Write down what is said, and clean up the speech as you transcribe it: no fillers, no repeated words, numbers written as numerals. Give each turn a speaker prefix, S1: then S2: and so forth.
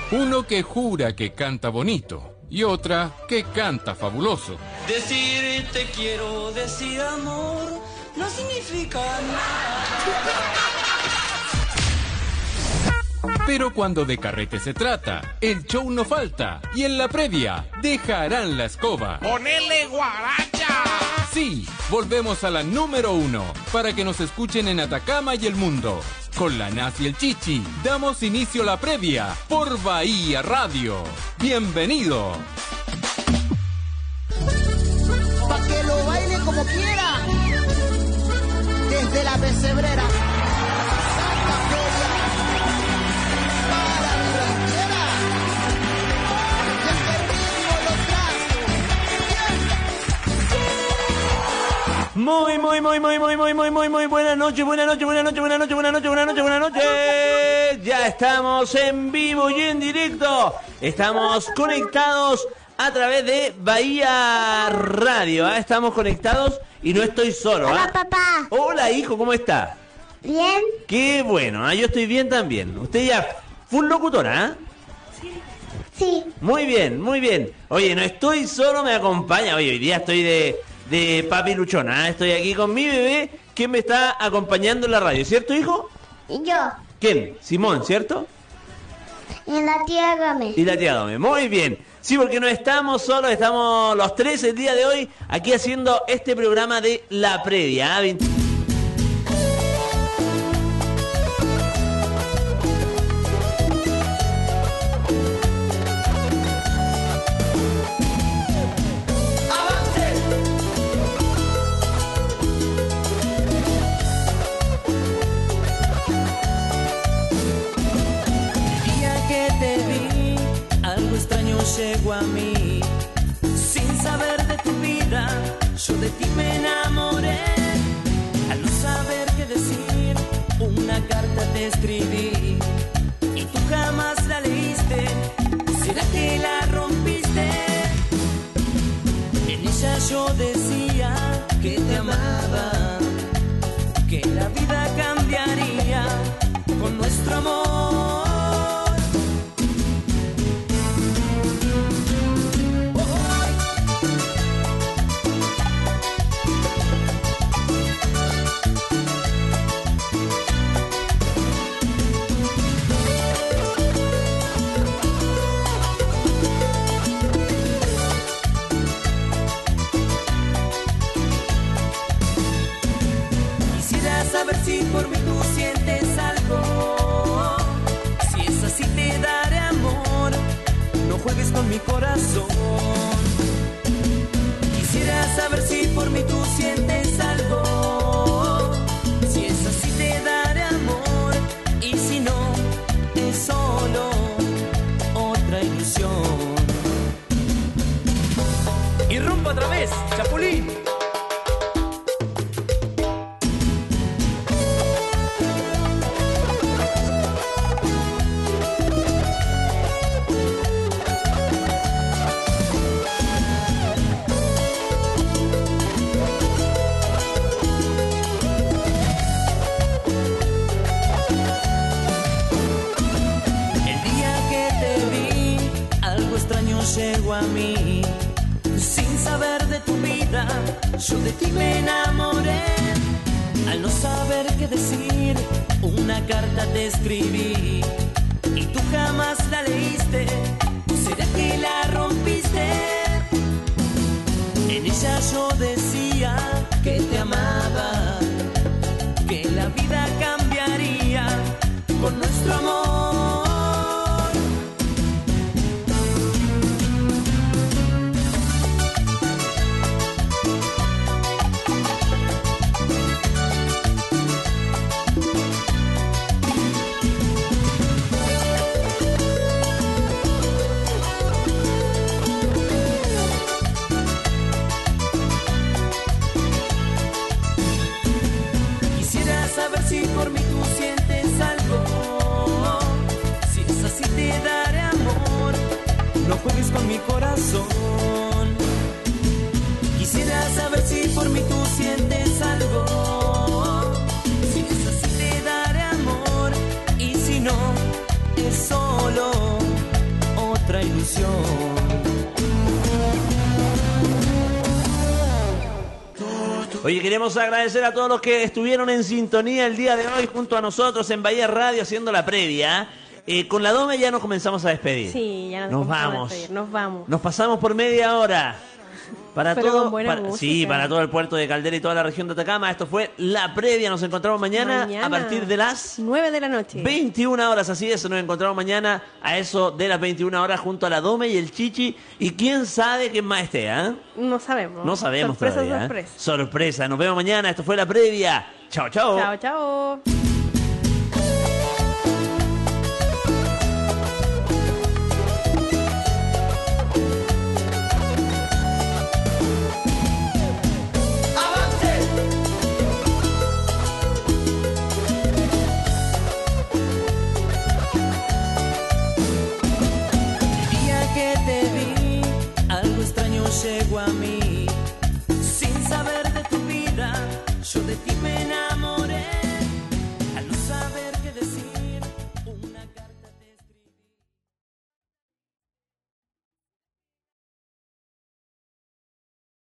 S1: Uno que jura que canta bonito y otra que canta fabuloso.
S2: Decir te quiero, decir amor, no significa nada.
S1: Pero cuando de carrete se trata, el show no falta y en la previa dejarán la escoba.
S3: ¡Ponele guaracha!
S1: Sí, volvemos a la número 1 para que nos escuchen en Atacama y el mundo. Con la Naz y el Chichi damos inicio a la previa por Bahía Radio. ¡Bienvenido!
S4: Pa' que lo baile como quiera, desde la pesebrera. Santa Feria, para mi ranchera, y el permiso los brazos.
S5: Muy buenas noches. Ya estamos en vivo y en directo. Estamos conectados a través de Bahía Radio. Estamos conectados y no estoy solo.
S6: Hola, papá.
S5: Hola, hijo, ¿cómo está?
S6: Bien.
S5: Qué bueno, yo estoy bien también. Usted ya full locutora,
S6: Sí.
S5: Muy bien. Oye, no estoy solo, me acompaña. Oye, hoy día estoy de papi luchona. Estoy aquí con mi bebé que me está acompañando en la radio, ¿cierto, hijo?
S6: Y yo.
S5: ¿Quién? Simón, ¿cierto?
S6: Y la tía Gómez.
S5: Y la tía Dome, muy bien. Sí, porque no estamos solos, estamos los tres el día de hoy aquí haciendo este programa de La Previa.
S2: Llegó a mí, sin saber de tu vida, yo de ti me enamoré. Al no saber qué decir, una carta te escribí y tú jamás la leíste. ¿Será que la rompiste? En ella yo decía que te amaba, que la vida cambiaría con nuestro amor. Saber si por mí tú sientes algo. Si es así te daré amor. No juegues con mi corazón. Quisiera saber si por mí tú sientes algo. Si es así te daré amor. Y si no, es solo otra ilusión. Y rompo otra vez, Chapulín. Llegó a mí, sin saber de tu vida, yo de ti me enamoré. Al no saber qué decir, una carta te escribí y tú jamás la leíste. ¿Será que la rompiste? En ella yo decía que te amaba, que la vida cambiaría con nuestro amor. Saber si por mí tú sientes algo. Si es así te daré amor. No juegues con mi corazón. Quisiera saber si por mí tú sientes algo. Si es así te daré amor. Y si no, es solo ilusión.
S5: Oye, queremos agradecer a todos los que estuvieron en sintonía el día de hoy junto a nosotros en Bahía Radio haciendo la previa. Con la Dome ya nos comenzamos a despedir.
S7: Sí, ya
S5: nos vamos.
S7: Nos vamos.
S5: Nos pasamos por media hora. Para
S7: Pero
S5: todo,
S7: con buena música.
S5: Sí, para todo el puerto de Caldera y toda la región de Atacama. Esto fue la previa. Nos encontramos mañana a partir de las
S7: 9 de la noche.
S5: 21 horas, así es. Nos encontramos mañana a eso de las 21 horas junto a la Dome y el Chichi. Y quién sabe quién más esté, ¿eh?
S7: No sabemos.
S5: No sabemos
S7: sorpresa,
S5: todavía.
S7: Sorpresa.
S5: Sorpresa. Nos vemos mañana. Esto fue la previa. Chao, chao.
S7: Chao, chao.
S2: Llegó a mí, sin saber de tu vida, yo de ti me